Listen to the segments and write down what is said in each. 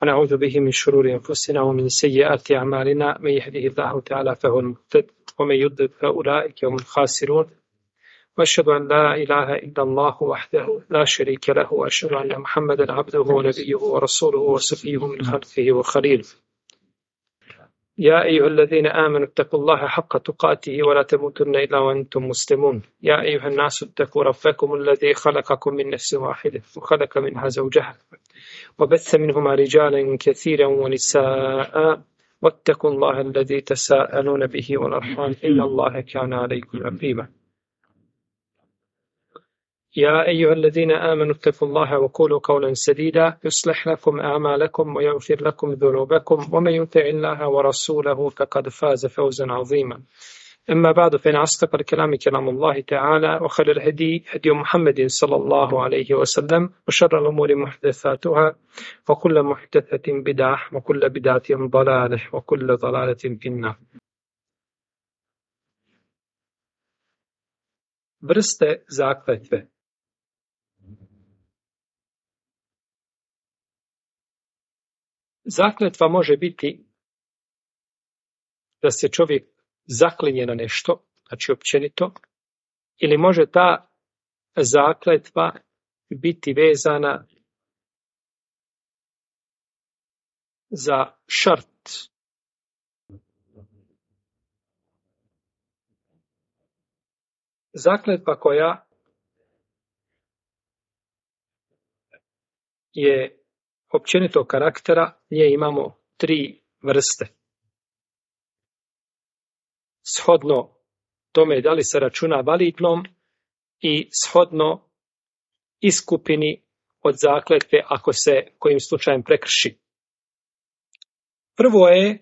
ونعوذ به من شرور أنفسنا ومن سيئات أعمالنا من يهده الله تعالى فهو المهتد ومن يضلل فأولئك هم الخاسرون وأشهد أن لا إله إلا الله وحده لا شريك له وأشهد أن محمدا عبده ونبيه ورسوله وصفيه من خلقه وخليله يا أيها الذين آمنوا اتقوا الله حق تقاته ولا تموتن إلا وأنتم مسلمون يا أيها الناس اتقوا ربكم الذي خلقكم من نفس واحدة وخلق منها زوجها وبث منهما رجالا كثيرا ونساء واتقوا الله الذي تساءلون به والأرحام إن الله كان عليكم رقيبا يا أيها الذين آمنوا اتقوا الله وقولوا قولا سديدا يصلح لكم أعمالكم ويغفر لكم ذنوبكم ومن يطع الله ورسوله فقد فاز فوزا عظيما أما بعد فإن أصدق الكلام كلام الله تعالى وخير الهدي هدي محمد صلى الله عليه وسلم وشر الأمور محدثاتها وكل محدثة بدعة وكل بدعة ضلالة وكل ضلالة في النار. Vrste zakletve. Zakletva može biti da se čovjek zaklinje na nešto, znači općenito, ili može ta zakletva biti vezana za šart. Zakletva koja je općenitog karaktera, nje imamo 3 vrste. Shodno tome da li se računa validnom i shodno iskupini od zakletve ako se kojim slučajem prekrši. Prvo je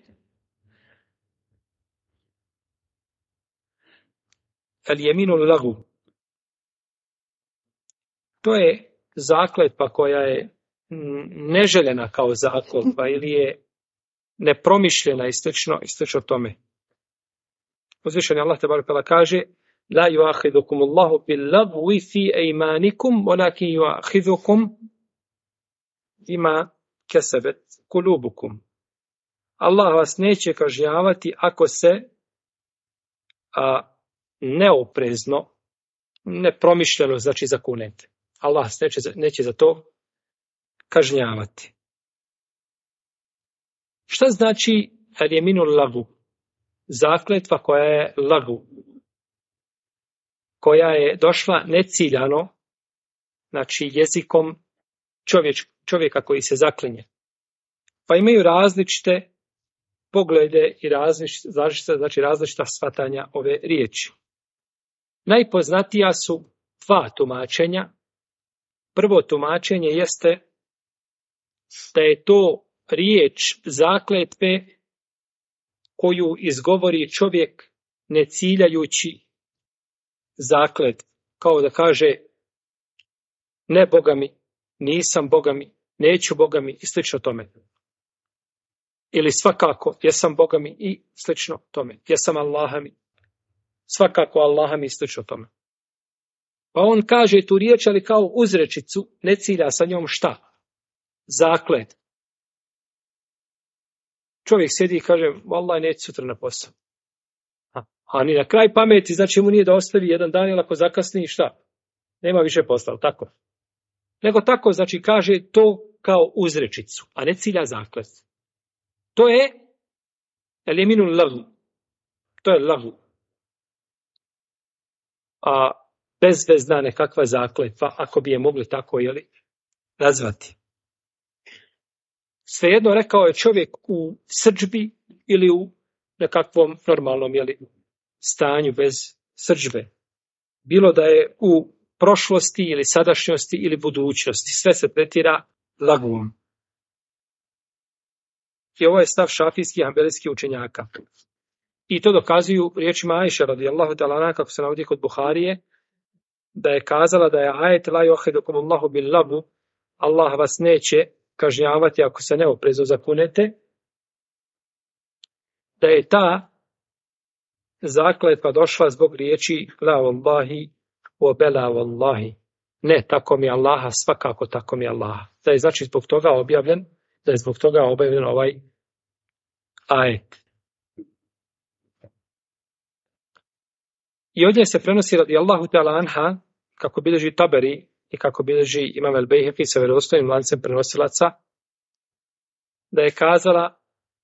al-yaminul lagw. To je zakletva koja je neželjena kao zakletva ili je nepromišljena i slično tome. Uzvišeni Allah tebareke ve kaže: La yu'akhidukum Allahu bil lagwi fi aymanikum walakin yu'akhidukum bima kasabat qulubukum. Allah vas neće kažnjavati ako se neoprezno, nepromišljeno, znači zakunete. Allah neće za to kažnjavati. Šta znači al-yaminul lagw? Zakletva koja je lagw, koja je došla neciljano, znači jezikom čovjeka koji se zaklinje. Pa imaju različite poglede i različita shvatanja ove riječi. Najpoznatija su 2 tumačenja. Prvo tumačenje jeste da je to riječ zakletve koju izgovori čovjek ne ciljajući zakletvu. Kao da kaže ne Boga mi, nisam Boga mi, neću Boga mi i slično tome. Ili svakako jesam Boga mi i slično tome. Jesam Allaha mi, svakako Allaha mi i slično tome. Pa on kaže tu riječ, ali kao uzrečicu, ne cilja sa njom šta? Zaklet. Čovjek sjedi i kaže, vallahi neće sutra na posao. A ni na kraj pameti, znači mu nije da ostavi jedan dan, ili ako zakasni, šta? Nema više posla, tako? Nego tako, znači kaže to kao uzrečicu, a ne cilja zaklet. To je al-yaminul lagw. To je lagw. A bezvezna nekakva zakletva, ako bi je mogli tako nazvati. Svejedno rekao je čovjek u srdžbi ili u nekakvom normalnom stanju bez srdžbe. Bilo da je u prošlosti ili sadašnjosti ili budućnosti. Sve se tretira lagvom. I ovo je stav šafijskih i hanbelijskih učenjaka. I to dokazuju riječima Ajše radijallahu ta'ala anha, kako se navodi kod Buharije, da je kazala da je ajet la yu'akhidukum Allahu bil lagw, Allah vas neće kažnjavati ako se neoprezno zakunete, da je ta zakletva došla zbog riječi la wallahi wa bela wallahi. Ne, tako mi Allaha, svakako tako mi Allaha. Da je znači zbog toga objavljen Da je zbog toga objavljen ovaj ajet. I od nje se prenosi radijallahu ta'ala anha, kako bilježi Taberi i kako bilježi Imam el-Bejheqi sa vjerodostojnim lancem prenosilaca, da je kazala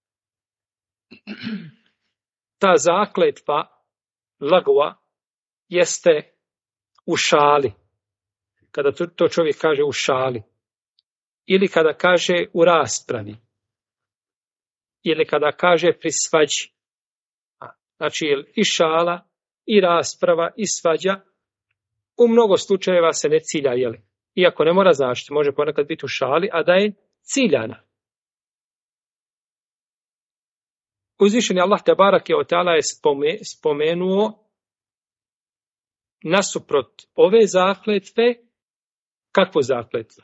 ta zakletva lagova jeste u šali. Kada to čovjek kaže u šali. Ili kada kaže u raspravi. Ili kada kaže pri svađi. Znači i šala, i rasprava, i svađa. U mnogo slučajeva se ne cilja, jeli? Iako ne mora značiti, može ponekad biti u šali, a da je ciljana. Uzvišeni Allah te barake o ta'ala je spomenuo nasuprot ove zakletve, kakvu zakletvu?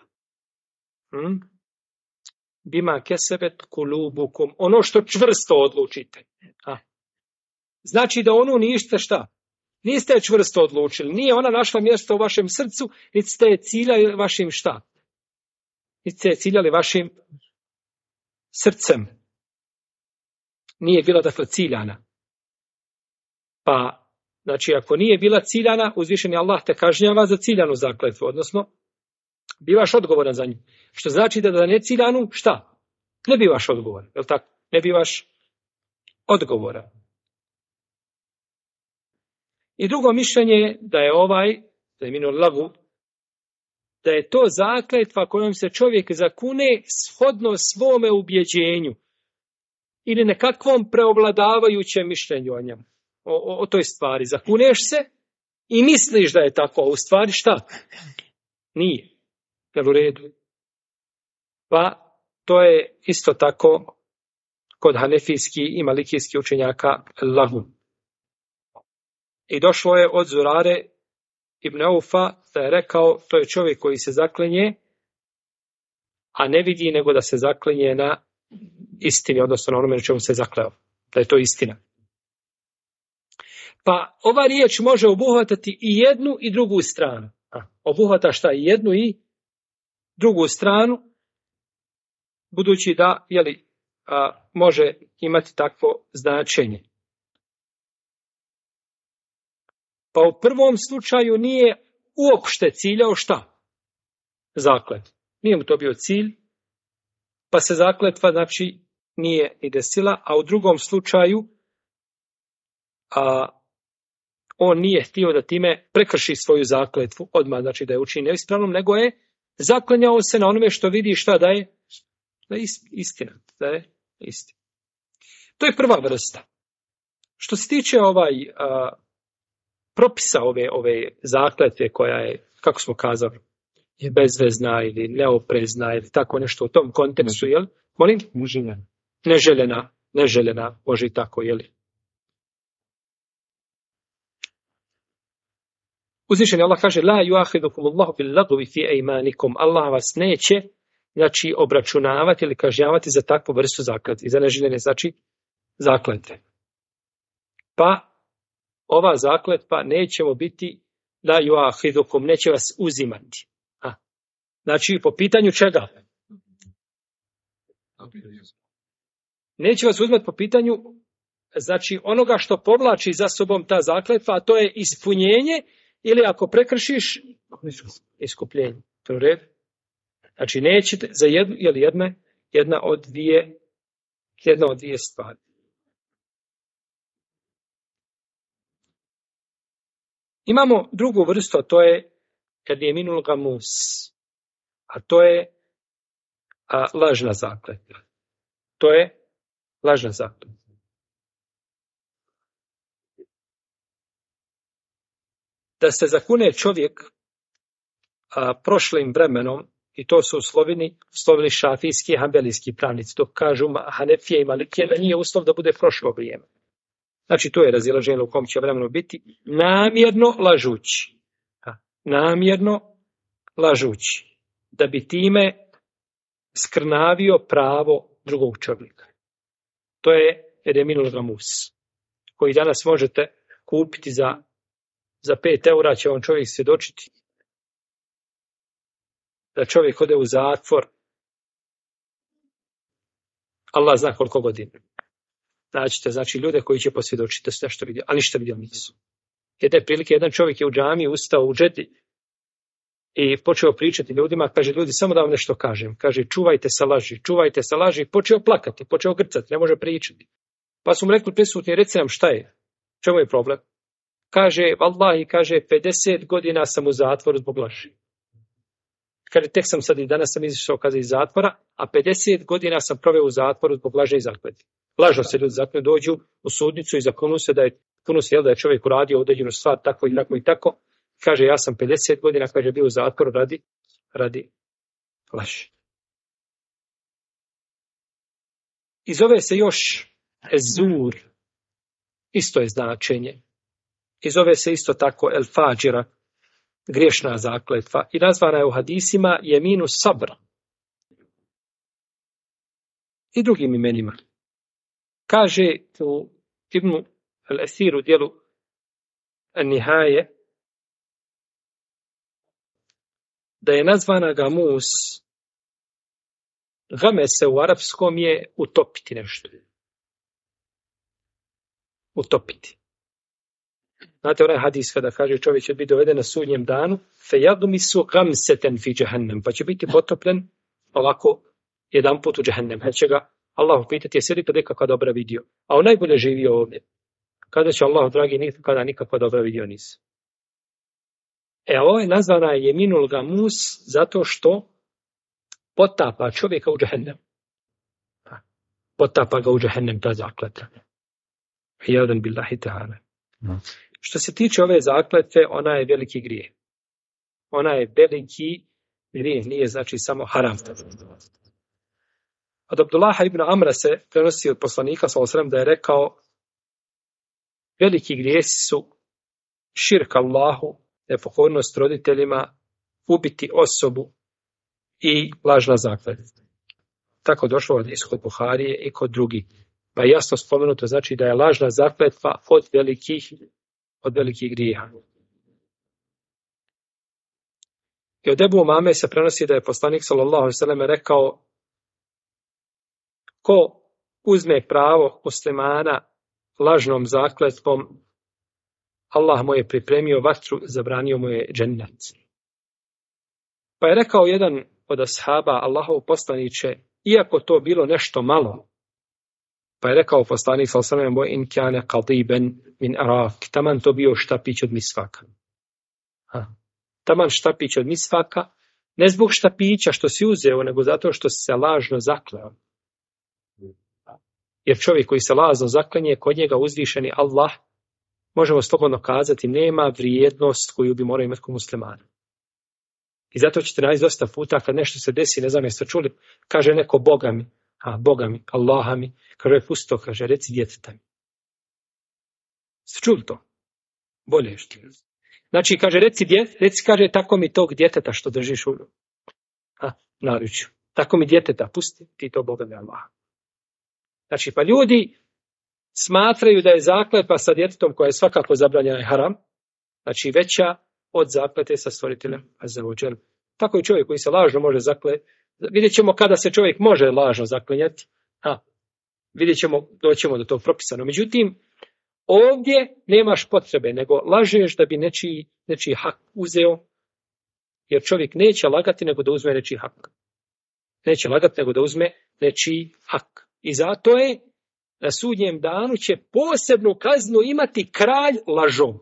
Bima kesebet kulubukum, ono što čvrsto odlučite. Znači da ono ništa šta? Niste je čvrsto odlučili, nije ona našla mjesto u vašem srcu, niti ste je ciljali vašim šta? Niti ste je ciljali vašim srcem. Nije bila dakle ciljana. Pa, znači ako nije bila ciljana, uzvišeni Allah te kažnjava za ciljanu zakletvu, odnosno bivaš odgovoran za nju. Što znači da ne ciljanu, šta? Ne bivaš odgovoran, je li tako? Ne bivaš odgovoran. I drugo mišljenje da je da je minul lagu, da je to zakletva kojom se čovjek zakune shodno svome ubjeđenju ili nekakvom preovladavajućem mišljenju o njemu, o toj stvari. Zakuneš se i misliš da je tako, a u stvari šta? Nije. Jel u redu? Pa to je isto tako kod hanefijskih i malikijskih učenjaka lagu. I došlo je od Zurare ibn Aufa da je rekao, to je čovjek koji se zaklenje, a ne vidi nego da se zaklenje na istini, odnosno na onome na čemu se zakleo. Da je to istina. Pa ova riječ može obuhvatati i jednu i drugu stranu. Obuhvata šta? I jednu i drugu stranu, budući da može imati takvo značenje. Pa u prvom slučaju nije uopšte ciljao šta? Zaklet. Nije mu to bio cilj, pa se zakletva znači nije ni desila, a u drugom slučaju on nije htio da time prekrši svoju zakletvu, odmah znači da je učini neispravnom, nego je zaklanjao se na onome što vidi šta da je istina. Da je istina. To je prva vrsta. Što se tiče propisa ove zakletve koja je, kako smo kazali, je bezvezna ili neoprezna ili tako nešto u tom kontekstu, jel? Molim? Neželjena, može i tako, jel? Uzvišeni Allah kaže: La yuahidukumullahu bil lagwi fi aymanikum. Allah vas neće, znači, obračunavati ili kažnjavati za takvu vrstu zakletve. I za neželjene, znači, zakletve. Pa ova zakletva nećemo biti la yuahidukum, neće vas uzimati. Znači, po pitanju čega? Neće vas uzimati po pitanju, znači, onoga što povlači za sobom ta zakletva, a to je ispunjenje, ili ako prekršiš, iskupljenje. To je u redu. Znači, nećete za jedna od dvije stvari. Imamo drugu vrstu, a to je al-yaminul gamus, a to je lažna zakletva. To je lažna zakletva. Da se zakune čovjek prošlim vremenom, i to su uslovili šafijski i hambelijski pravnici, dok kažu Hanefije i Malikije da nije uslov da bude prošlo vrijeme. Znači, to je razilaženje u kom će vremenu biti namjerno lažući. Namjerno lažući. Da bi time skrnavio pravo drugog čovjeka. To je al-yaminul gamus, koji danas možete kupiti za 5 eura, će on čovjek svjedočiti da čovjek ode u zatvor Allah zna koliko godina. Naćete, znači, ljude koji će posvjedočiti da su nešto vidio, a ništa vidio nisu. Jedne prilike, jedan čovjek je u džamiji ustao u džedi i počeo pričati ljudima, kaže, ljudi, samo da vam nešto kažem. Kaže, čuvajte se laži, počeo plakati, počeo grcati, ne može pričati. Pa su mu rekli prisutni, reci nam šta je, čemu je problem? Kaže, vallahi, kaže, 50 godina sam u zatvoru zbog laži. Kaže, tek sam sad i danas sam izišao iz zatvora, a 50 godina sam proveo u zatvoru zbog laže i zakleti. Lažno se ljudi zakonu dođu u sudnicu i zakonu se da je čovjek uradio određenu stvar tako i tako i tako. Kaže, ja sam 50 godina, kaže, bio u zatvoru radi laži. I zove se još ezur, isto je značenje. I zove se isto tako el fađira, griješna zakletva. I nazvana je u hadisima jeminu sabra. I drugim imenima. Kaže u Ibnu al-Asiru dijelu Nihaje da je nazvana gamus, gamese u arapskom je utopiti nešto. Utopiti. Znate onaj hadis kada kaže čovjek će biti doveden na sudnjem danu, fe jadumisu gamseten fi džehennem, pa će biti potopljen ovako jedan put u džehennem. Hel će ga Allah pitati jesi li kada kakva dobra vidio, a on najbolje živio ovdje. Kada će Allah, dragi, nikada nikakva dobra vidio nisi. Ovo je nazvana jeminul gamus zato što potapa čovjeka u džehennem. Potapa ga u džehennem ta zakletva. Hijadan billahi ta'ala. Što se tiče ove zakletve, ona je veliki grijeh. Ona je veliki grijeh, nije znači samo haram. Od Abdullaha ibn Amra se prenosi od poslanika s.a.v. da je rekao veliki grijesi su širk Allahu, nepokornost roditeljima, ubiti osobu i lažna zakletva. Tako došlo od kod Buharije i kod drugih. Pa je jasno spomenuto znači da je lažna zakletva od velikih grijeha. I od Ebu Umame se prenosi da je poslanik s.a.v. rekao ko uzme pravo muslimana lažnom zakletvom, Allah mu je pripremio vatru, zabranio mu je džennet. Pa je rekao jedan od ashaba, Allahov poslaniče, iako to bilo nešto malo, pa je rekao poslanik s.a.v. in kane qadiben min arak, taman to bio štapić od misvaka. Taman štapić od misvaka, ne zbog štapića što si uzeo, nego zato što si se lažno zakleo. Jer čovjek koji se lažno zaklenje, kod njega uzvišeni Allah, možemo slobodno kazati, nema vrijednost koju bi morao imati kod muslimana. I zato ćete naći dosta puta kad nešto se desi, ne znam jeste čuli, kaže neko Boga mi, Allaha mi, kaže pusto, kaže reci djeteta mi. Ste čuli to? Bolje je što. Znači kaže reci kaže tako mi tog djeteta što držiš u naručju. Tako mi djeteta, pusti ti to Boga mi Allaha. Znači pa ljudi smatraju da je zakletva sa djetetom koja je svakako zabranjena i haram, znači veća od zaklete sa stvoriteljem azza wa džel. Tako i čovjek koji se lažno može zaklet. Vidjet ćemo kada se čovjek može lažno zaklinjati. Vidjet ćemo, doćemo do tog propisano. Međutim, ovdje nemaš potrebe, nego lažeš da bi nečiji hak uzeo, jer čovjek neće lagati nego da uzme nečiji hak. Neće lagati nego da uzme nečiji hak. I zato je na sudnjem danu će posebnu kaznu imati kralj lažom.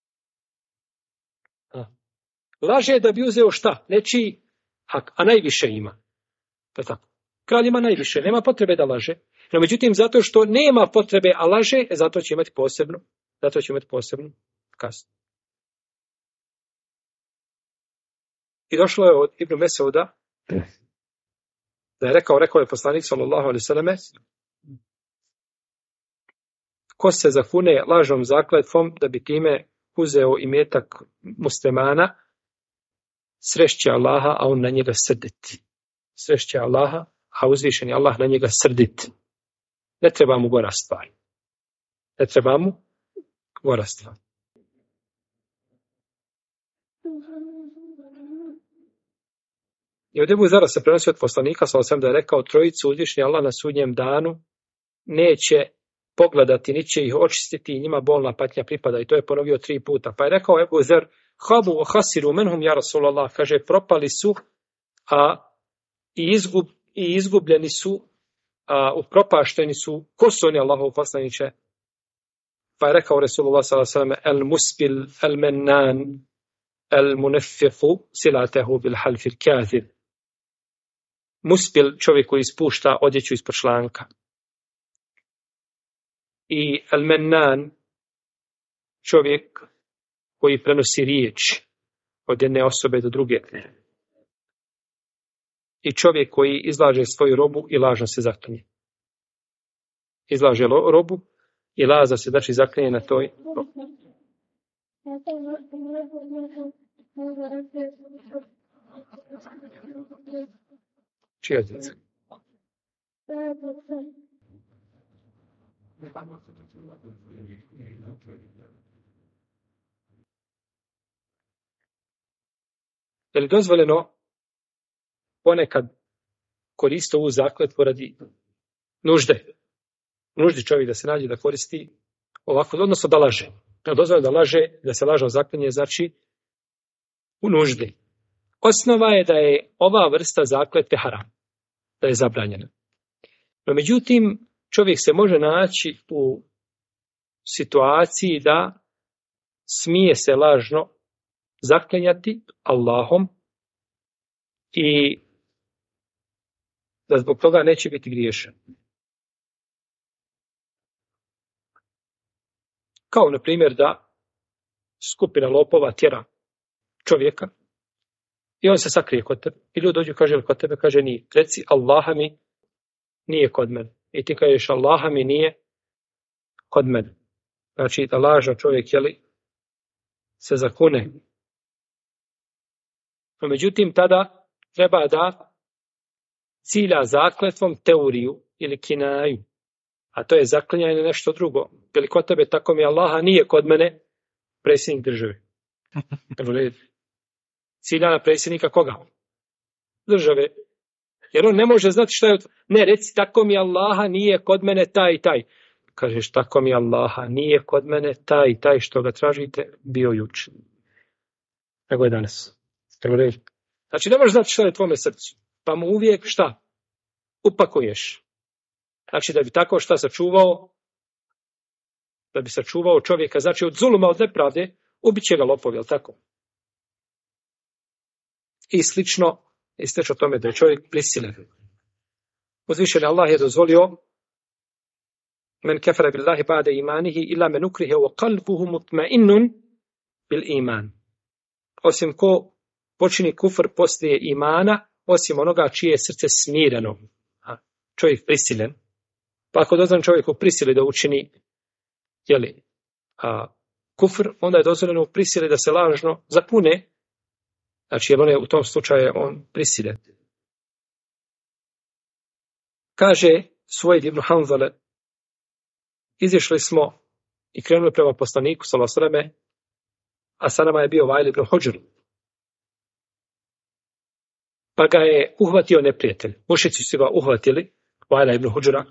Laže da bi uzeo šta? Nečiji hak, a najviše ima. To je tako. Kralj ima najviše, nema potrebe da laže. No međutim, zato što nema potrebe, a laže, zato će imati posebnu kaznu. I došlo je od Ibn Mesauda da je rekao je poslanik sallallahu alejhi ve selleme, ko se zakune lažnom zakletvom da bi time uzeo imetak muslimana, srešće Allaha, a on na njega srdit. Srešće Allaha, a uzvišeni Allah na njega srdit. Ne treba mu gora stvar. I od Ebu Zara se prenosi od poslanika, da je rekao, trojicu uzvišni Allah na sudnjem danu neće pogledati, ni će ih očistiti i njima bolna patnja pripada. I to je ponovio 3 puta. Pa je rekao Ebu Zer, habu o hasiru menhum ja Rasulallah, kaže, propali su i izgubljeni su, upropašteni su, ko su oni Allahov poslaniče? Pa je rekao Rasulullah s.a.v. el muspil, el mennan, el munefifu, silatehu bil halfil kazir. Muspil, čovjek koji ispušta odjeću ispod članka. I el mennan, čovjek koji prenosi riječ od jedne osobe do druge. I čovjek koji izlaže svoju robu i lažno se zaklinje. Izlaže robu i laza se, znači zaklinje na toj robu. Čija djeca? Je li dozvoljeno ponekad koriste ovu zakletvu radi nužde? Nuždi čovjek da se nađe da koristi ovako, odnosno da laže. Dozvoljeno da laže, da se lažno zaklinje, znači u nuždi. Osnova je da je ova vrsta zakletve haram, da je zabranjena. No međutim, čovjek se može naći u situaciji da smije se lažno zaklinjati Allahom i da zbog toga neće biti griješan. Kao, na primjer, da skupina lopova tjera čovjeka i on se sakrije kod tebe. I ljudi dođu, kaže, kod tebe, kaže, nije. Reci, Allaha mi nije kod mene. I ti kažeš, Allaha mi nije kod mene. Znači, da lažno čovjek, se zakune. No, međutim, tada treba da cilja zakletvom teoriju ili kinaju. A to je zaklinjanje nešto drugo. Ili kod tebe, tako mi Allaha nije kod mene predsjednik države. Cilja na predsjednika koga? Države. Jer on ne može znati šta je... Ne, reci, tako mi Allaha nije kod mene taj i taj. Kažeš, tako mi Allaha nije kod mene taj i taj što ga tražite, bio juče. Nego je danas. Znači, ne možeš znati šta je tvome srcu. Pa mu uvijek šta? Upakuješ. Znači, da bi tako šta sačuvao, da bi sačuvao čovjeka, znači od zuluma, od nepravde, ubit će ga lopovi, jel tako? I slično tome da je čovjek prisilen. Uzvišeni Allah je dozvolio men kefara billahi ba'de imanihi illa men ukrihe wa qalbuhu mutma'innun bil iman. Osim ko počini kufr poslije imana, osim onoga čije je srce smireno. Čovjek prisilen. Pa ako dozvoljeno čovjeku prisili da učini kufr, onda je dozvoljeno u prisili da se lažno zakune. Znači, jer on je u tom slučaju on prisilen. Kaže Suvejd ibn Hanzale, izišli smo i krenuli prema poslaniku sallallahu alejhi ve selleme, a sa nama je bio Vail ibn Hudžr. Pa ga je uhvatio neprijatelj. Mušici su ga uhvatili, Vaila ibn Hudžra.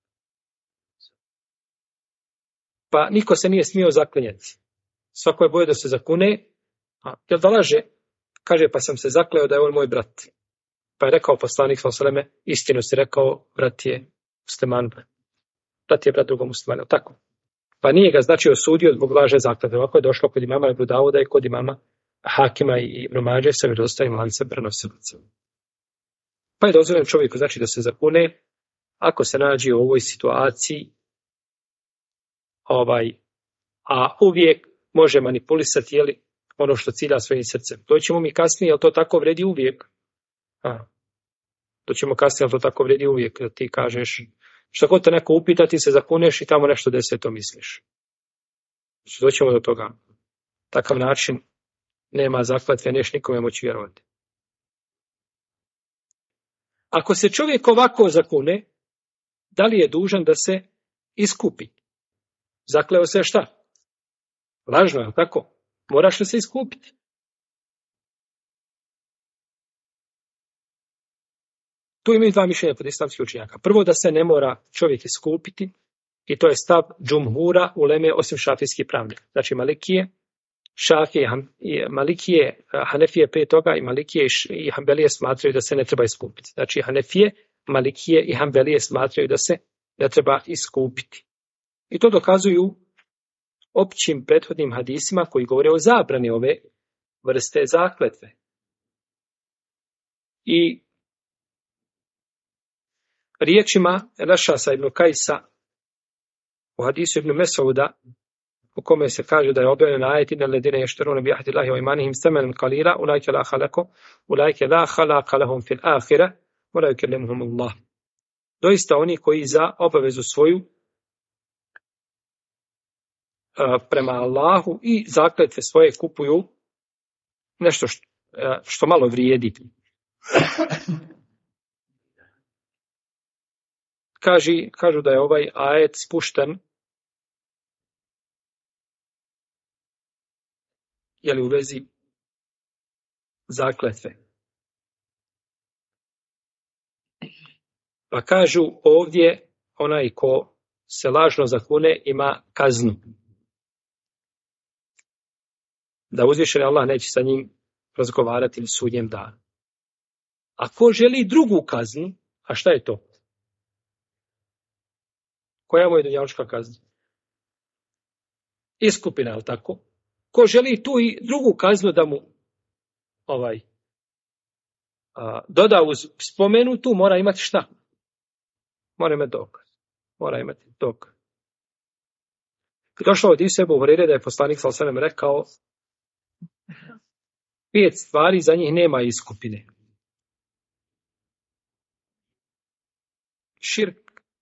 Pa niko se nije smio zaklinjati. Svako je boje da se zakune, jer da laže, kaže, pa sam se zakleo da je on moj brat. Pa je rekao poslanik sallallahu alejhi ve selleme, istinu si rekao, brat je musliman. Brat je brat drugom muslimanu, tako. Pa nije ga znači osudio zbog laže zakletve. Ovako je došlo kod imama Ebu Dauda i kod imama Hakima i Ibn Mađe sa vjerodostojnim lancem prenosilaca. Pa je dozvoljeno čovjeku znači da se zakune ako se nađe u ovoj situaciji, a uvijek može manipulisati ono što cilja svojim srcem. To ćemo mi kasnije, jel to tako vredi uvijek? To ćemo kasnije, jel to tako vredi uvijek, da ti kažeš, što god te neko upita, ti se zakuneš i tamo nešto deseto misliš. Doćemo do toga. Takav način nema zakletve, neš nikome moći vjerovati. Ako se čovjek ovako zakune, da li je dužan da se iskupi? Zakleo se šta? Lažno, je tako? Moraš li se iskupiti? Tu imaju dva mišljenja kod islamskih učenjaka. Prvo, da se ne mora čovjek iskupiti, i to je stav džumhura uleme osim šafijskih pravnika. Znači Malikije, Malikije, Hanefije prije toga i Malikije i Hanbelije smatraju da se ne treba iskupiti. Znači Hanefije, Malikije i Hanbelije smatraju da se ne treba iskupiti. I to dokazuju općim prethodnim hadisima koji govore o zabrani ove vrste zakletve. I riječima Rašasa ibn Kajsa u hadisu ibn Mesauda, u kome se kaže da je objavljeno ajet inna alladine yashtaruna bi ahdi Allahi wa imanihim thamanan qalila ulaika la khalaqa lahum fil akhirah wa la yukallimuhum Allah. Doista oni koji za obavezu svoju prema Allahu i zakletve svoje kupuju nešto što malo vrijedi. Kažu da je ovaj ajet spušten u vezi zakletve. Pa kažu ovdje onaj ko se lažno zakune ima kaznu. Da uzvišeni Allah neće sa njim razgovarati u sudnjem danu. A ko želi drugu kaznu, a šta je to? Koja mu je dunjalučka kazna? Iskupina, ali tako? Ko želi tu i drugu kaznu da mu doda uz spomenutu, mora imati šta? Mora imati dokaz. Došlo od Ebu Hurajre da je poslanik sallallahu alejhi ve sellem rekao 5 stvari, za njih nema iskupine. Širk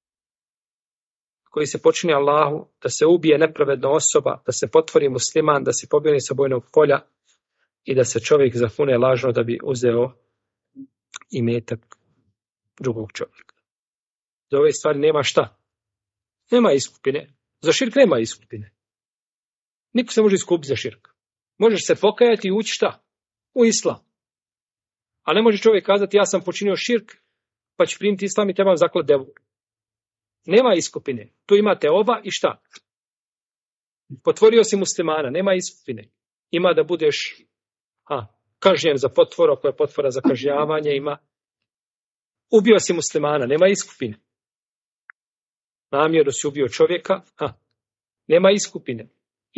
koji se počini Allahu, da se ubije nepravedna osoba, da se potvori musliman, da se pobjegne sa bojnog polja i da se čovjek zafune lažno da bi uzeo imetak drugog čovjeka. Za ove stvari nema šta? Nema iskupine. Za širk nema iskupine. Niko se može iskupiti za širk. Možeš se pokajati i ući šta? U islam. A ne može čovjek kazati ja sam počinio širk, pa ću primiti islam i trebam zaklat devu. Nema iskupine. Tu imate oba i šta? Potvorio si muslimana, nema iskupine. Ima da budeš kažnjen za potvoru, ako je potvora za kažnjavanje, ima. Ubio si muslimana, nema iskupine. Namjerno si ubio čovjeka, nema iskupine.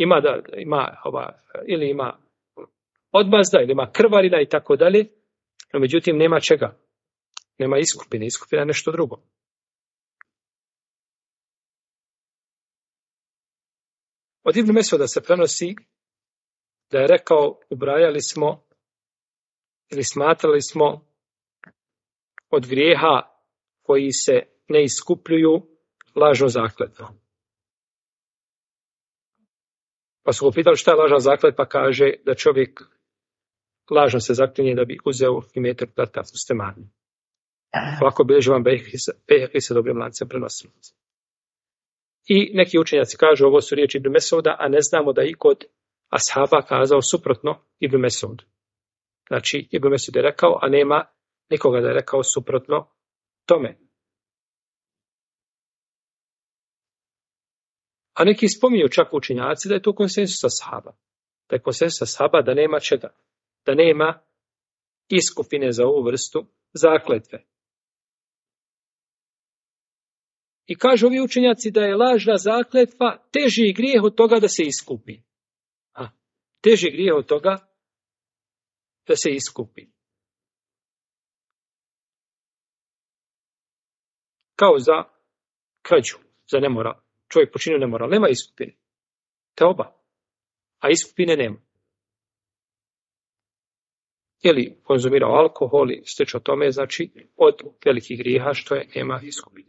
Ili ima odmazda, ili ima krvarina i tako dalje, no međutim nema čega. Nema iskupine, iskupina je nešto drugo. Od Ibn Mesauda se prenosi da je rekao, ubrajali smo ili smatrali smo od grijeha koji se ne iskupljuju lažnu zakletvu. Pa su ga pitali šta je lažna zakletva, pa kaže da čovjek lažno se zaklinje da bi uzeo imetak brata muslimana. Ovako bilježi vam Bejheki sa dobrim lancem prenosilaca. I neki učenjaci kažu ovo su riječi Ibn Mesauda, a ne znamo da i kod ashaba kazao suprotno Ibn Mesaudu. Znači Ibn Mesaud je rekao, a nema nikoga da je rekao suprotno tome. A neki spominju čak učenjaci da je to konsensus ashaba. Da je konsensus ashaba da nema čega. Da nema iskupine za ovu vrstu zakletve. I kažu ovi učenjaci da je lažna zakletva teži grijeh od toga da se iskupi. Teži grijeh od toga da se iskupi. Kao za krađu, za nemoral. Čovjek počinio nemoral, nema iskupine. Teoba. A iskupine nema. Ili konzumirao alkohol i slično tome, znači od velikih grijeha što je nema iskupine.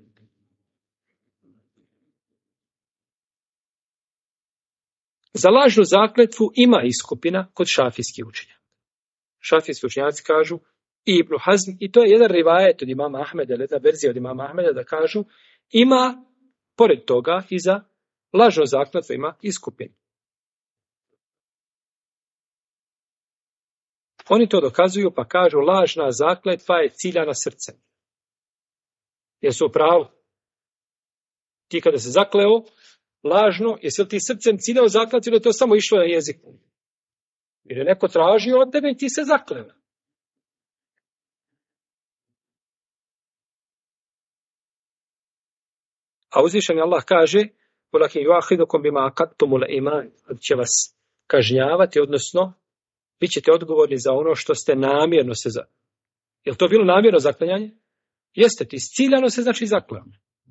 Za lažnu zakletvu ima iskupina kod šafijskih učenjaka. Šafijski učenjaci kažu i Ibn Hazm, i to je jedan rivajet od imama Ahmeda, jedna verzija od imama Ahmeda da kažu ima, pored toga, i za lažnu zakletvu ima iskupinu. Oni to dokazuju pa kažu lažna zakletva je ciljana srcem. Jer su u pravu. Ti kada se zakleo lažno, jesi li ti srcem ciljao zakletvu ili je to samo išlo na jeziku? Jer je neko tražio od tebe i ti se zakleo. A uzvišeni Allah kaže وَلَكِنْ يُعَخِذُكُمْ بِمَا عَقَدْتُمُ الْإِيمَانَ će vas kažnjavati, odnosno vi ćete odgovorni za ono što ste namjerno se Je li to bilo namjerno zaklanjanje? Jeste, ti ciljano se znači zakleo.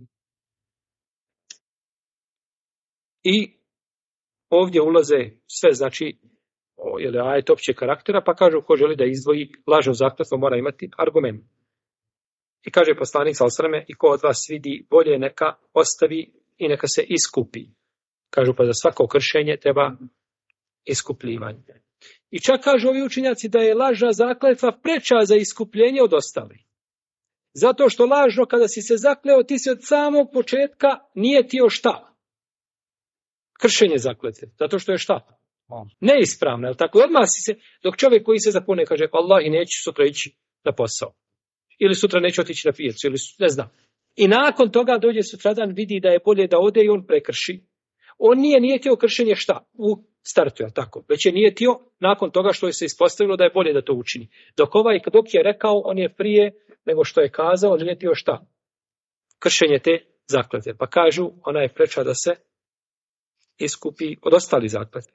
I ovdje ulaze sve, znači, ajet opće karaktera, pa kažu ko želi da izdvoji lažnu zakletvu mora imati argument. I kaže poslanik sallallahu alejhi ve selleme, i ko od vas vidi bolje neka ostavi i neka se iskupi. Kažu pa za svako kršenje treba iskupljivanje. I čak kažu ovi učenjaci da je lažna zakletva preča za iskupljenje od ostalih. Zato što lažno kada si se zakleo, ti si od samog početka nije tio šta? Kršenje zakletve. Zato što je šta? Neispravno. Jel tako? Odmah si se, dok čovjek koji se zapune kaže Allah i neću sutra ići na posao. Ili sutra neću otići na pijacu. Ili ne znam. I nakon toga dođe sutradan, vidi da je bolje da ode i on prekrši. On nije nijetio kršenje šta? U startu, je tako? Već je nijetio nakon toga što je se ispostavilo da je bolje da to učini. Dok je rekao, on je prije nego što je kazao, on nijetio šta? Kršenje te zakletve. Pa kažu, ona je preča da se iskupi od ostali zakletve.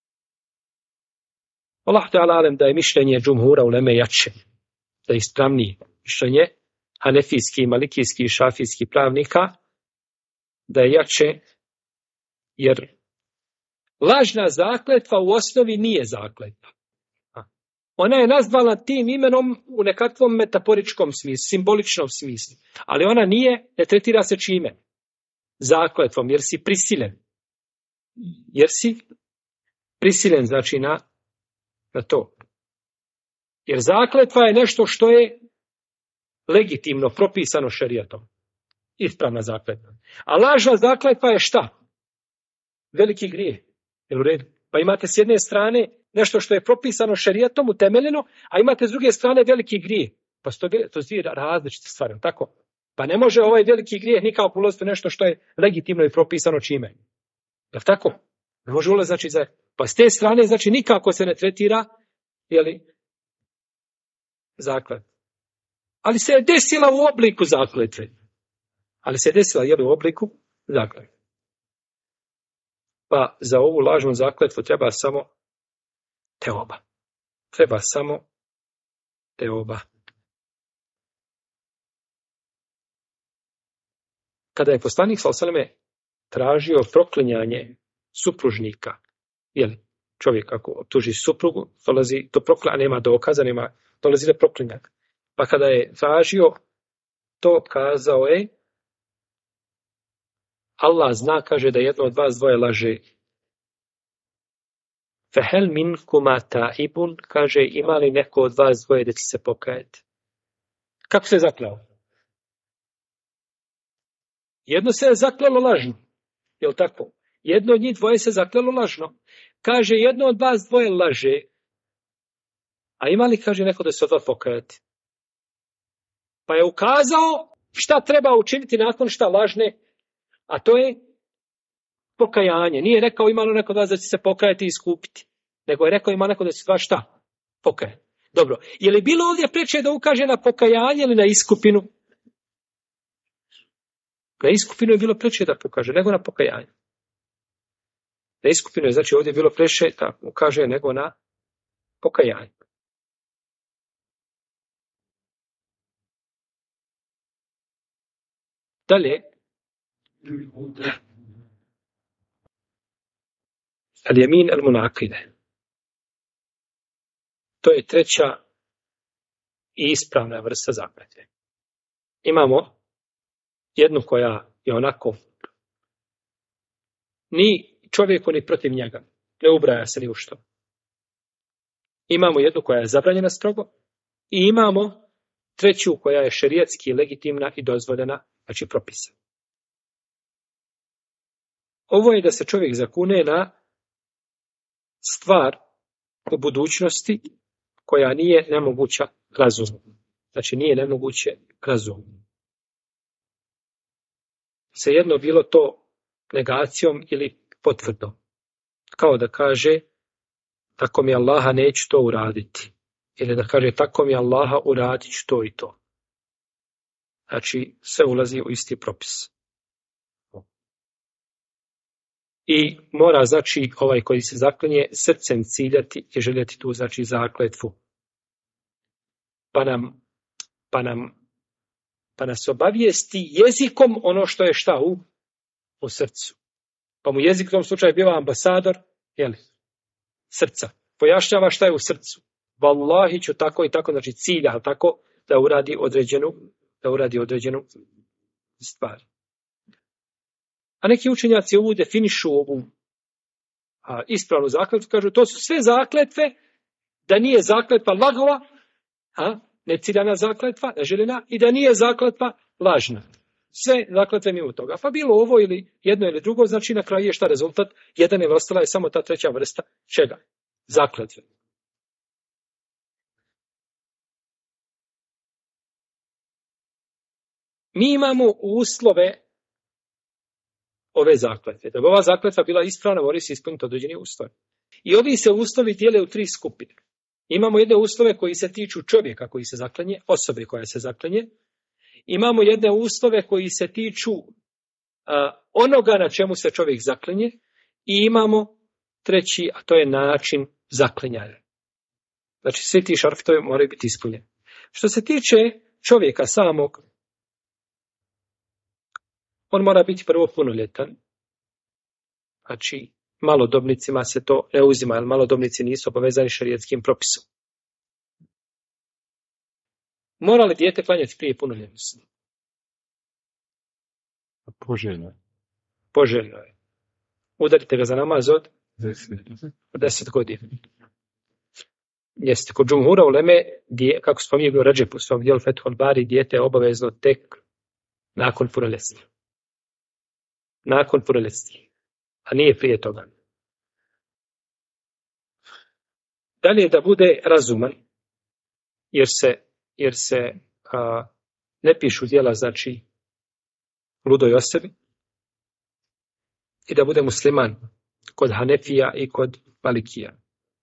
Allah ta'ala alem da je mišljenje džumhura uleme jače, da je ispravnije mišljenje hanefijski, malikijski i šafijski pravnika, da je jače, jer lažna zakletva u osnovi nije zakletva. Ona je nazvala tim imenom u nekakvom metaforičkom smislu, simboličnom smislu, ali ona ne tretira se čime? Zakletvom, jer si prisilen. Jer si prisilen, znači na to. Jer zakletva je nešto što je legitimno, propisano šerijatom. Ispravna zakletva. A lažna zakletva je šta? Veliki grijeh. Jel u redu? Pa imate s jedne strane nešto što je propisano šerijatom, utemeljeno, a imate s druge strane veliki grijeh. Pa to su dvije različite stvari, tako? Pa ne može ovaj veliki grijeh nikako ulaziti nešto što je legitimno i propisano čime. Jel tako? Ne može ulaziti, znači, pa s te strane, znači, nikako se ne tretira, zakletva. Ali se je desila u obliku zakletve. U obliku zakletve. Pa za ovu lažnu zakletvu treba samo teoba. Kada je poslanik sallallahu alejhi ve selleme tražio proklinjanje supružnika, čovjek ako optuži suprugu, dolazi do proklinjanja, nema dokaza, dolazi do proklinjanja. Pa kada je tražio to, kazao je, Allah zna, kaže, da jedno od vas dvoje laže. Fehel minkuma taibun, kaže, ima li neko od vas dvoje da će se pokajati? Kako se je zakleo? Jedno se je zaklelo lažno. Jel tako? Jedno od njih dvoje se zaklelo lažno. Kaže, jedno od vas dvoje laže. A ima li, kaže, neko da se od vas pokajati? Pa je ukazao šta treba učiniti nakon šta lažne, a to je pokajanje. Nije rekao ima li neko od vas da će se pokajati i iskupiti, nego je rekao ima neko da će se šta? Pokajati. Dobro, je li bilo ovdje preče da ukaže na pokajanje ili na iskupinu? Na iskupinu je bilo preče da pokaže, nego na pokajanje. Na iskupinu je, znači, ovdje bilo preče da ukaže nego na pokajanje. Dalje, al-yamin al-munaqide. To je treća i ispravna vrsta zakletve. Imamo jednu koja je onako ni čovjeku ni protiv njega, ne ubraja se ni u što. Imamo jednu koja je zabranjena strogo i imamo treću koja je šerijatski legitimna i dozvoljena, znači propisana. Ovo je da se čovjek zakune na stvar u budućnosti koja nije nemoguća razumom. Znači nije nemoguće razumom. Svejedno bilo to negacijom ili potvrdom. Kao da kaže, tako mi Allaha neću to uraditi. Ili da kaže, tako mi Allaha uradit ću to i to. Znači, sve ulazi u isti propis. I mora, znači, ovaj koji se zaklinje, srcem ciljati i željeti tu, znači, zakletvu. Pa nas obavijesti jezikom ono što je šta u srcu. Pa mu jezik u tom slučaju biva ambasador, srca. Pojašnjava šta je u srcu. Wallahi ću tako i tako, znači cilja tako da uradi određenu stvar. A neki učenjaci ovu definišu ovu ispravnu zakletvu, kažu to su sve zakletve, da nije zakletva lagova, neciljana zakletva, neželjena, i da nije zakletva lažna. Sve zakletve mimo toga. Pa bilo ovo ili jedno ili drugo, znači na kraju je šta rezultat? Jedan ili ostala je samo ta treća vrsta čega? Zakletve. Mi imamo uslove ove zakletve. Da bi ova zakletva bila ispravna, mora se ispuniti određeni uslovi. I ovi se uslovi dijele u 3 skupine. Imamo jedne uslove koji se tiču čovjeka koji se zaklenje, osobe koja se zaklenje. Imamo jedne uslove koji se tiču onoga na čemu se čovjek zaklenje. I imamo treći, a to je način zaklenjanja. Znači svi ti šarftovi moraju biti ispunjeni. Što se tiče čovjeka samog, on mora biti prvo punoljetan. Znači, malodobnicima se to ne uzima, jer malodobnici nisu obavezani šerijetskim propisom. Mora li dijete klanjati prije punoljetnosti? Poželjno je. Udarite ga za namaz od 10 godina. Jeste, kod džumhura uleme, kako spominje Ibn Radžep u svom dijelu Fethul Bari, dijete je obavezno tek nakon punoljetstva. Nakon punoljetstva. A nije prije toga. Dalje da bude razuman, jer se ne pišu djela, znači, ludoj osobi, i da bude musliman kod Hanefija i kod Malikija.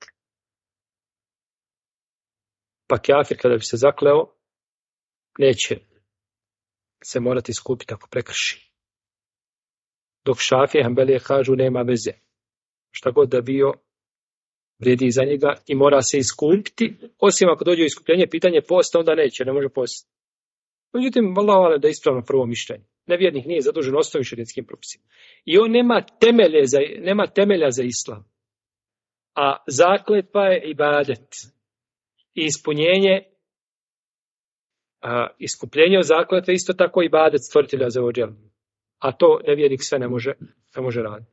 Pa kafir kada bi se zakleo, neće se morati iskupiti ako prekrši. Dok Šafije i Hanbelije kažu nema veze. Šta god da bio, vrijedi za njega i mora se iskupiti, osim ako dođe u iskupljenje, pitanje posta, onda ne može postiti. Međutim, valjda da je ispravno prvo mišljenje. Nevjernik nije zadužen osnovnim šerijetskim propisima. I on nema temelja za islam. A zakletva je ibadet. I iskupljenje od zakletve isto tako ibadet stvoritelja za ođel. A to nevjernik sve ne može raditi.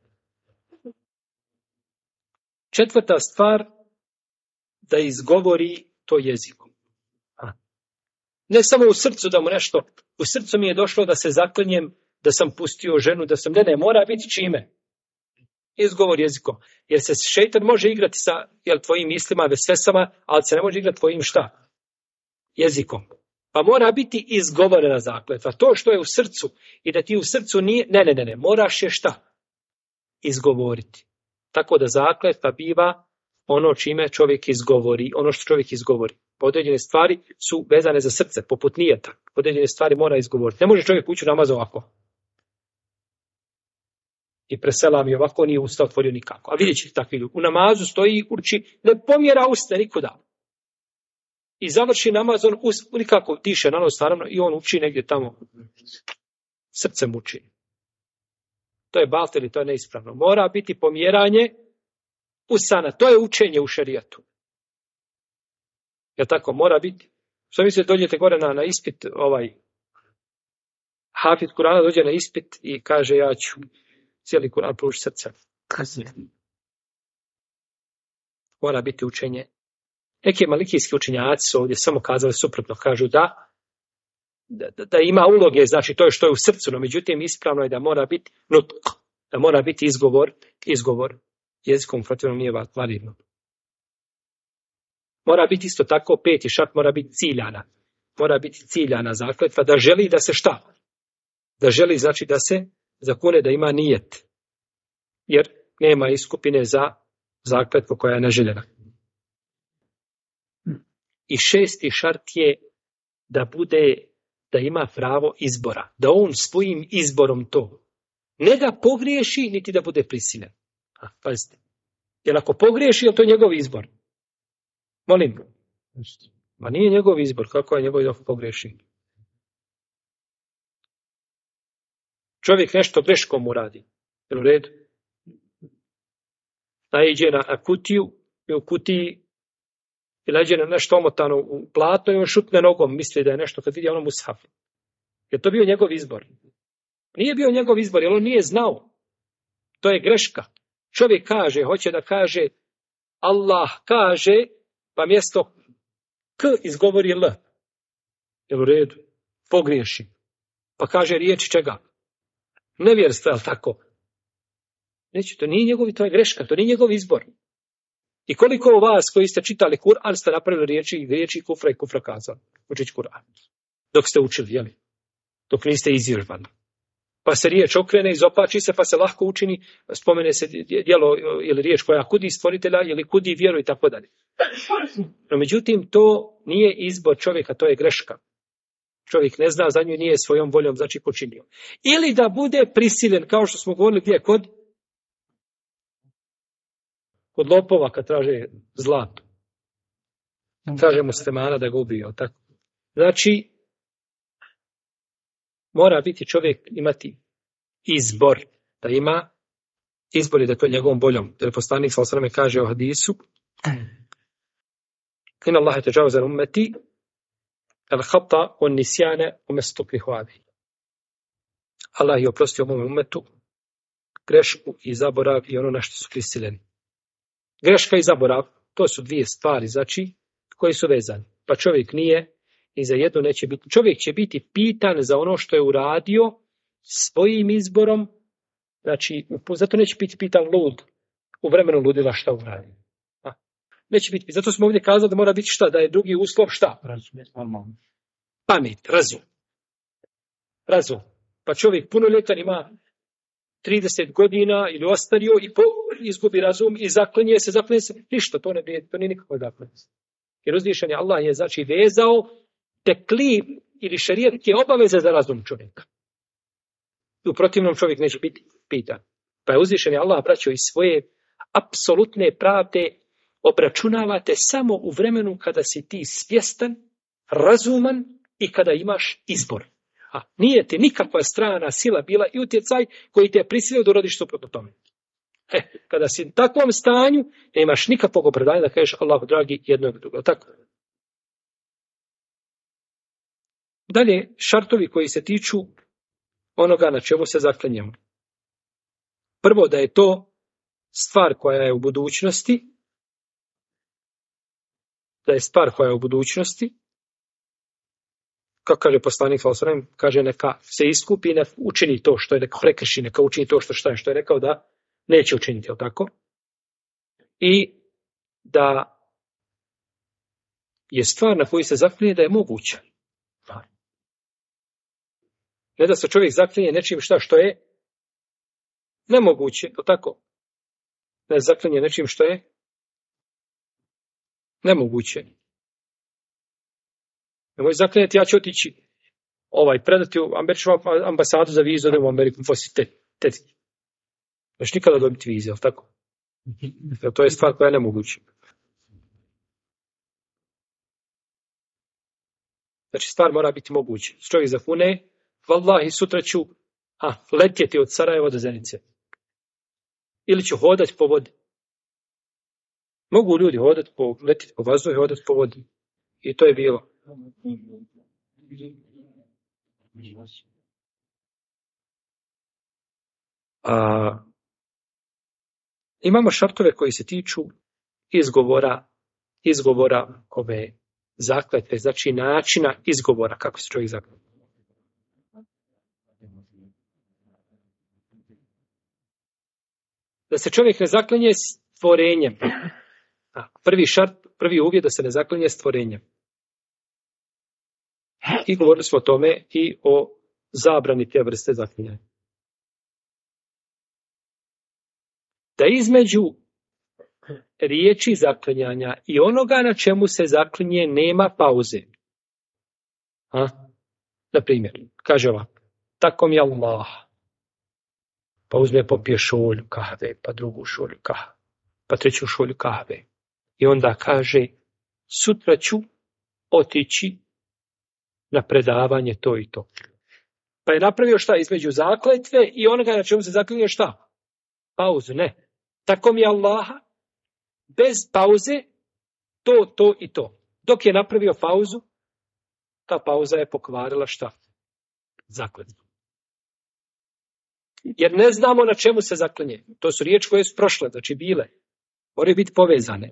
Četvrta stvar, da izgovori to jezikom. Ne samo u srcu da mu nešto, u srcu mi je došlo da se zaklinjem, da sam pustio ženu, da sam, ne, mora biti čime? Izgovor jezikom. Jer se šejtan može igrati sa tvojim mislima, vesvesama, ali se ne može igrati tvojim šta? Jezikom. Pa mora biti izgovorena zakletva. To što je u srcu i da ti u srcu nije, ne, moraš je šta? Izgovoriti. Tako da zakletva biva ono čime čovjek izgovori, ono što čovjek izgovori. Određene stvari su vezane za srce, poput nijeta. Određene stvari mora izgovoriti. Ne može čovjek ući u namaz ovako. I preselam i ovako nije usta otvorio nikako. A vidjet ćete takvi ljudi. U namazu stoji, uči, ne pomjera usta nikuda. I završi namaz, on nikako diše na nos, naravno, i on uči negdje tamo. Srcem uči. To je batil i to je neispravno. Mora biti pomjeranje usana. To je učenje u šerijatu. Jel tako? Mora biti. Što mislite, dođete gore na ispit, Hafid Kur'ana dođe na ispit i kaže ja ću cijeli Kur'an proučiti srcem. Mora biti učenje. Neki malikijski učenjaci su ovdje samo kazali suprotno. Kažu da ima uloge, znači to je što je u srcu, no međutim ispravno je da mora biti da mora biti izgovor jezikom protivno nije validno. Mora biti isto tako, 5. šart mora biti ciljana. Mora biti ciljana zakletva da želi da se šta? Da želi znači da se zakune da ima nijet. Jer nema iskupine za zakletvu koja je neželjena. I 6. šart je da ima pravo izbora. Da on svojim izborom to. Ne da pogriješi, niti da bude prisiljen. Pazite. Jer ako pogriješi, je to njegov izbor. Molim. Ma nije njegov izbor. Kako je njegov izbor ako pogriješi? Čovjek nešto greškom uradi. Jel u redu? Naiđe na kutiju i u kutiji i nađe na nešto omotano u platno i on šutne nogom, misli da je nešto kad vidi ono mushaf. Je to bio njegov izbor? Nije bio njegov izbor, jer on nije znao. To je greška. Čovjek kaže, hoće da kaže, Allah kaže, pa mjesto K izgovori L. Jel u redu? Pogriješi. Pa kaže riječ čega? Nevjerstva, jel tako? Neće, to nije njegov, to je greška, to nije njegov izbor. I koliko vas koji ste čitali Kur'an ste napravili riječi kufra i kufra kazali. Učiti Kur'an. Dok ste učili, jeli? Dok niste izvježbani. Pa se riječ okrene, izopači se, pa se lahko učini, spomene se djelo ili riječ koja kudi stvoritelja ili kudi vjeru i tako dalje. No, međutim, to nije izbor čovjeka, to je greška. Čovjek ne zna, za nju nije svojom voljom znači počinio. Ili da bude prisiljen, kao što smo govorili gdje kod lopova kad traže zlato. Traže muslimana da ga ubije. Tako. Znači, mora biti čovjek imati izbor. Da ima izbor i da to je njegovom voljom. Jer poslanik sallallahu alejhi ve sellem kaže u hadisu Inna Allahe teđavuze ummeti al-khata on-nisyana umestukrihu alayhi. Allah je oprostio mom ummetu grešku i zaborav i ono na što su prisiljeni. Greška i zaborav, to su dvije stvari, znači, koje su vezane. Pa čovjek nije i za jedno neće biti. Čovjek će biti pitan za ono što je uradio svojim izborom, znači, zato neće biti pitan lud, u vremenu ludila šta uradio. Neće biti, zato smo ovdje kazali da mora biti šta, da je drugi uslov šta? Pamet, razum. Pa čovjek punoljetan ima 30 godina ili ostario i izgubi razum i zaklinje se, ništa, to nije nikakvo zaklinje. Jer uzvišen je Allah je znači vezao teklif ili šerijetske obaveze za razum čovjeka. U protivnom čovjek neće biti pitan. Pa je uzvišen je Allah braćo iz svoje apsolutne pravde obračunavate samo u vremenu kada si ti svjestan, razuman i kada imaš izbor. A nije ti nikakva strana sila bila i utjecaj koji te je prisilio da uradiš suprotno tome. Kada si u takvom stanju, ne imaš nikakvog opravdanja da kažeš Allahu dragi jedno ili drugo. Tako. Dalje, šartovi koji se tiču onoga na čemu se zaklinjemo. Prvo, da je to stvar koja je u budućnosti, kako kaže poslanik sallallahu alejhi ve sellem, kaže neka se iskupi, neka učini to što je rekao, prekrši, neka učini to što je rekao da neće učiniti, jel tako? I da je stvar na koju se zaklinje da je moguća. Ne da se čovjek zaklinje nečim što je nemoguće, jel tako? Ne zaklinje nečim što je nemoguće. Nemoj zaklinjati, ja ću otići predati u američku ambasadu za vizu, da u Ameriku posjetiti. Neš nikada dobiti vizu, jel tako? Jer to je stvar koja je nemoguća. Znači, stvar mora biti moguća. Čovjek zakune, vallahi, sutra ću letjeti od Sarajeva do Zenice. Ili ću hodati po vodi. Mogu ljudi letjeti po vazduhu i hodati po vodi. I to je bilo. Imamo šartove koji se tiču izgovora ove zakletve, znači načina izgovora kako se čovjek zakletve. Da se čovjek ne zaklinje stvorenjem. Prvi šart prvi uvjet da se ne zaklinje stvorenjem. I govorili smo o tome i o zabrani te vrste zaklinjanja. Da između riječi zaklinjanja i onoga na čemu se zaklinje nema pauze. Na primjer, kaže ovako, tako mi Allah, pa uzme popije šolju kahve, pa drugu šolju kahve, pa treću šolju kahve. I onda kaže, sutra ću otići na predavanje to i to. Pa je napravio šta između zakletve i onoga na čemu se zaklinje šta? Pauzu, ne. Tako mi Allaha, bez pauze, to i to. Dok je napravio pauzu, ta pauza je pokvarila šta? Zakletvu. Jer ne znamo na čemu se zaklinje. To su riječi koje su prošle, znači bile. Moraju biti povezane.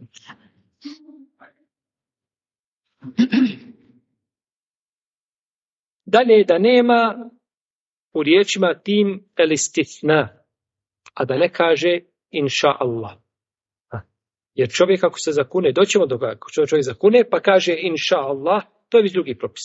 Dalje da nema u riječima tim elistithna, a da ne kaže inša Allah. Jer čovjek ako se zakune, doćemo do kako čovjek zakune, pa kaže inša Allah, to je već drugi propis.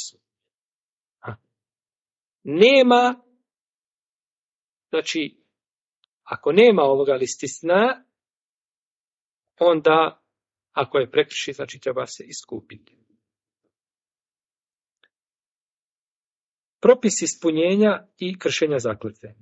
Nema, znači, ako nema ovoga listisna, onda, ako je prekrši, znači treba se iskupiti. Propis ispunjenja i kršenja zakletve.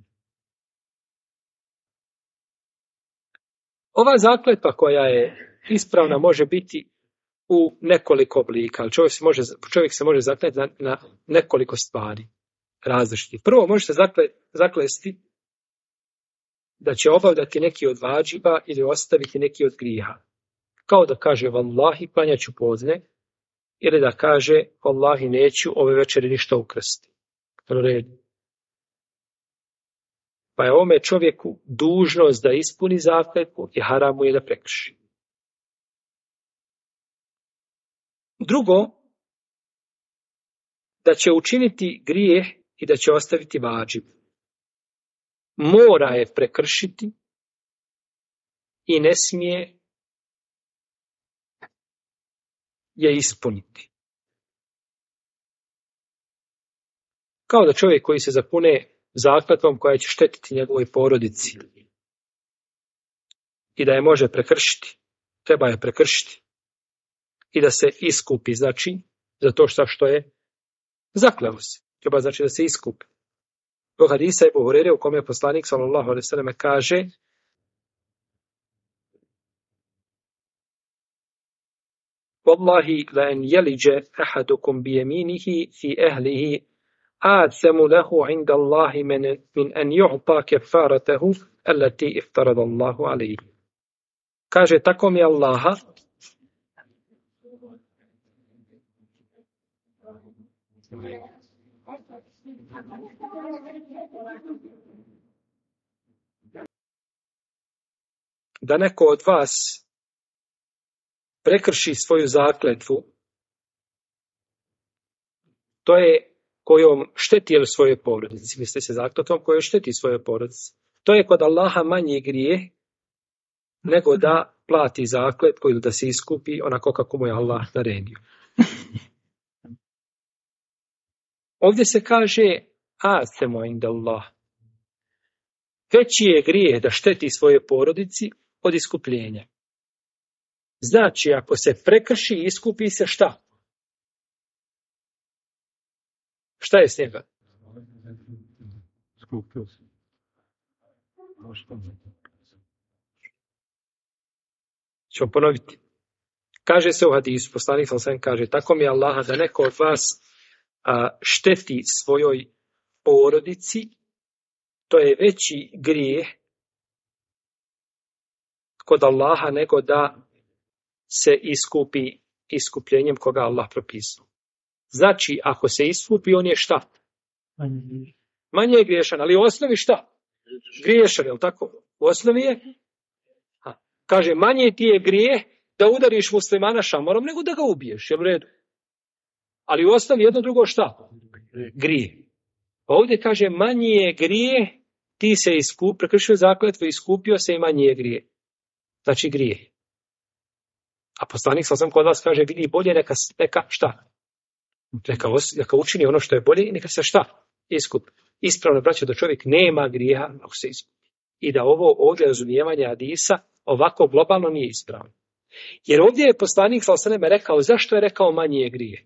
Ova zakletva koja je ispravna može biti u nekoliko oblika, ali čovjek se može zakleti na nekoliko stvari različitih. Prvo može se zaklesti da će obavljati neki od vađiba ili ostaviti neki od grijeha. Kao da kaže Wallahi, klanjaću podne, ili da kaže Wallahi, neću ove večeri ništa ukrsti. Pa je ovome čovjeku dužnost da ispuni zakletvu i haram mu je da prekrši. Drugo, da će učiniti grijeh i da će ostaviti vađib. Mora je prekršiti i ne smije je ispuniti. Kao da čovjek koji se zakune zakletvom koja će štetiti njegovoj porodici i da je može prekršiti, treba je prekršiti i da se iskupi, znači, za to što je zakleo se. Treba znači da se iskupi. Do hadisa Ebu Hurere u kome je poslanik sallallahu alejhi ve selleme kaže Wallahi la an yalija ahadukum bi yaminihi fi ahlihi a'zamu lahu 'inda Allahi min an yu'ta kafaratahu allati iftarada Allahu alayhi. Kaže tako mi Allaha da neko od vas prekrši svoju zakletvu, to je kojom šteti svojoj porodici. Misli se zakletvom kojom šteti svojoj porodici. To je kod Allaha manji grijeh nego da plati zakletvu ili da se iskupi onako kako mu je Allah naredio. Ovdje se kaže asemu inda Allah. Veći je grijeh da šteti svoje porodici od iskupljenja. Znači, ako se prekrši, iskupi se šta? Šta je s njega? Skupio se. Ćemo ponoviti. Kaže se u hadisu, poslanik sallallahu kaže, tako mi je Allah da neko od vas šteti svojoj porodici, to je veći grijeh kod Allaha nego da se iskupi iskupljenjem koga Allah propisao. Znači, ako se iskupi, on je šta? Manje je griješan, ali u osnovi šta? Griješan, je li tako? U osnovi je? Kaže, manje ti je grijeh da udariš muslimana šamorom nego da ga ubiješ, je u redu? Ali u osnovi jedno drugo šta? Grijeh. Ovdje kaže, manji je grijeh, ti se prekršio zakletvu, iskupio se i manji je grijeh. Znači grijeh. A poslanik sam kod vas kaže, vidi bolje neka šta? Neka učini ono što je bolje i neka se šta? Iskupi. Ispravno, braćo, da čovjek nema grijeha ako se iskupi. I da ovo ovdje razumijevanje hadisa ovako globalno nije ispravno. Jer ovdje je poslanik sallallahu rekao, zašto je rekao manje je grijeh?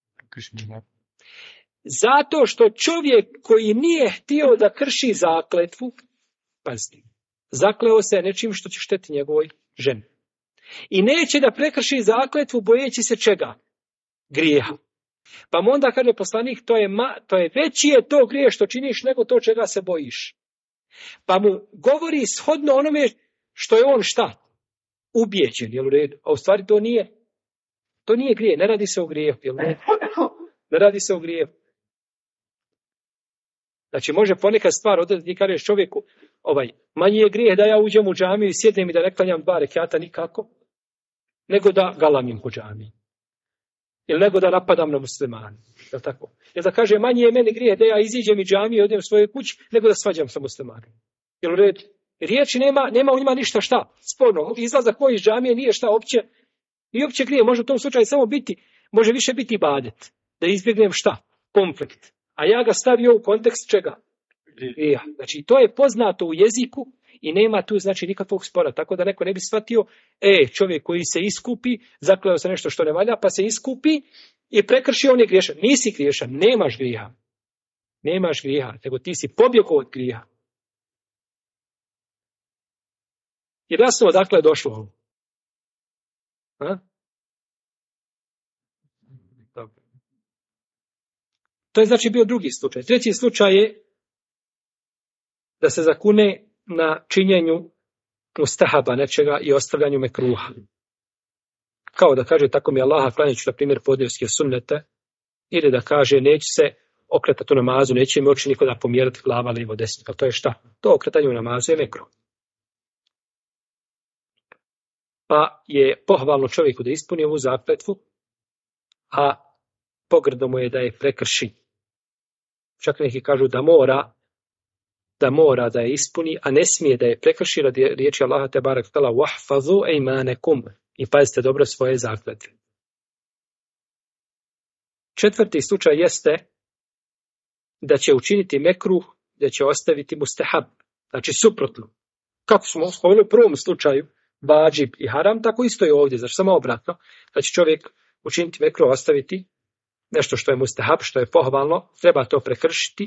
Zato što čovjek koji nije htio da krši zakletvu, pazite, zakleo se nečim što će štetiti njegovoj ženi. I neće da prekrši zakletvu bojeći se čega? Grijeha. Pa mu onda kaže poslanik, to je veći je to grije što činiš nego to čega se bojiš. Pa mu govori shodno onome što je on šta? Ubijeđen, jel u redu? A u stvari to nije grije, ne radi se o grijehu, jel u redu? Ne radi se o grijehu. Znači može ponekad stvar odrediti i kažeš čovjeku, manji je grijeh da ja uđem u džamiju i sjednem i da ne klanjam 2 rekata nikako, nego da galamim po džamiji. Ili nego da napadam na muslimane. Jel tako? Jer da kaže, manje je meni grijeh da ja iziđem iz džamije i odem u svoje kući, nego da svađam sa muslimanima. Jel u redu? Riječi nema u njima ništa šta sporno. Izlazak koji iz džamije nije šta opće. I opće grije. Može u tom slučaju samo može više biti ibadet. Da izbjegnem šta? Konflikt. A ja ga stavio u kontekst čega? Grija. Znači, to je poznato u jeziku i nema tu znači nikakvog spora. Tako da neko ne bi shvatio, čovjek koji se iskupi, zakleo se nešto što ne valja, pa se iskupi i prekrši, on je griješan. Nisi griješan, nemaš grijeha. Nemaš grijeha, nego ti si pobjegao od grijeha. Jer jasno odakle je došlo ovo. To je znači bio drugi slučaj. Treći slučaj je da se zakune na činjenju mustahaba nečega i ostavljanju mekruha. Kao da kaže, tako mi Allaha, klanjajući na primjer podnevske sunnete, ili da kaže, neće se okretati u namazu, neće mi oči nikoda pomjerati glava lijevo desno. To je šta? To okretanje u namazu je mekruh. Pa je pohvalno čovjeku da ispuni ovu zakletvu, a pogrdno mu je da je prekrši. Čak neki kažu da mora da je ispuni, a ne smije da je prekrši radi riječi Allaha te barek tala wahfazu ejmanekum i pazite dobro svoje zakletve. Četvrti slučaj jeste da će učiniti mekruh, da će ostaviti mustahab, znači suprotno. Kako smo spomenuli u prvom slučaju, vadžib i haram, tako isto je ovdje, znači samo obratno, da će čovjek učiniti mekruh, ostaviti nešto što je mustahab, što je pohvalno, treba to prekršiti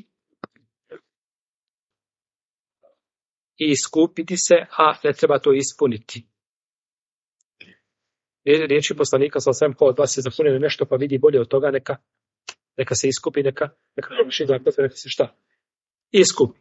i iskupiti se, a ne treba to ispuniti. Riječi poslanika sallallahu alejhi ve sellem, ko od vas se zakune nešto pa vidi bolje od toga, neka se iskupi, neka se šta? Iskupi.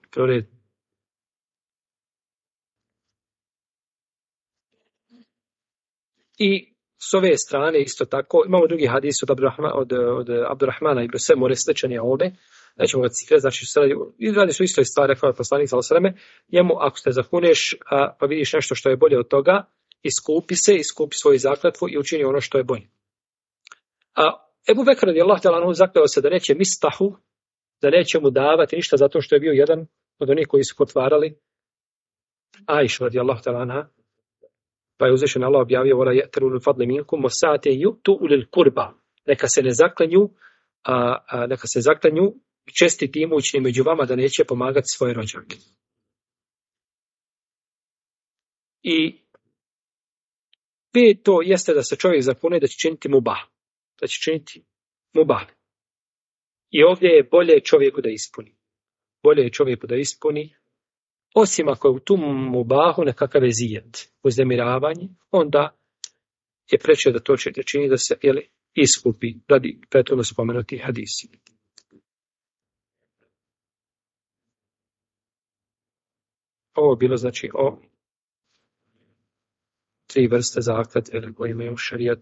I s ove strane isto tako, imamo drugi hadis od Abdurrahmana ibn Semure, sličan je ovdje, nećemo ga citirati, znači radi su isto stvari, kao je poslanik sallallahu alejhi ve sellem, njemu ako te zakuneš pa vidiš nešto što je bolje od toga, iskupi svoju zakletvu i učini ono što je bolje. A Ebu Bekr radijallahu ta'ala anhu zakleo se da neće mistahu, da neće mu davati ništa zato što je bio jedan od onih koji su potvarali Ajšu radijallahu ta'ala anha. Pa je uzvišen Allah objavio wala ya'turu al-fadli minkum wasa'ati yu'tu ulil qurba. Neka se ne zaklanju, neka se zaklanju čestiti imućni među vama da neće pomagati svoje rođake. I peto jeste da se čovjek zakune da će činiti mubah. Da će činiti mubah. I ovdje je bolje čovjeku da ispuni. Bolje je čovjeku da ispuni, osim ako je u tu mubahu nekakav ezijet, uznemiravanje, onda je preče da to čini da se iskupi radi prethodno spomenuti hadisi. Ovo je bilo znači o 3 vrste zakletve koje imaju šerijat.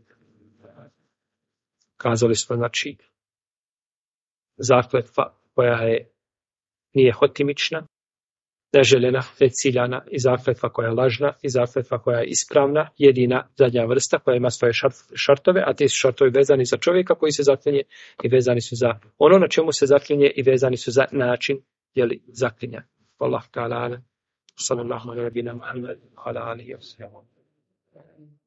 Kazali smo znači zakletva koja nije hotimična, neželjena, neciljana, i zakletva koja je lažna, i zakletva koja je ispravna, jedina zadnja vrsta koja ima svoje šartove, a ti su šartovi vezani za čovjeka koji se zaklinje i vezani su za ono na čemu se zaklinje i vezani su za način zaklinja. Wallahu ta'ala, sallallahu alaihi wa sallam, ala alihi wa sallam.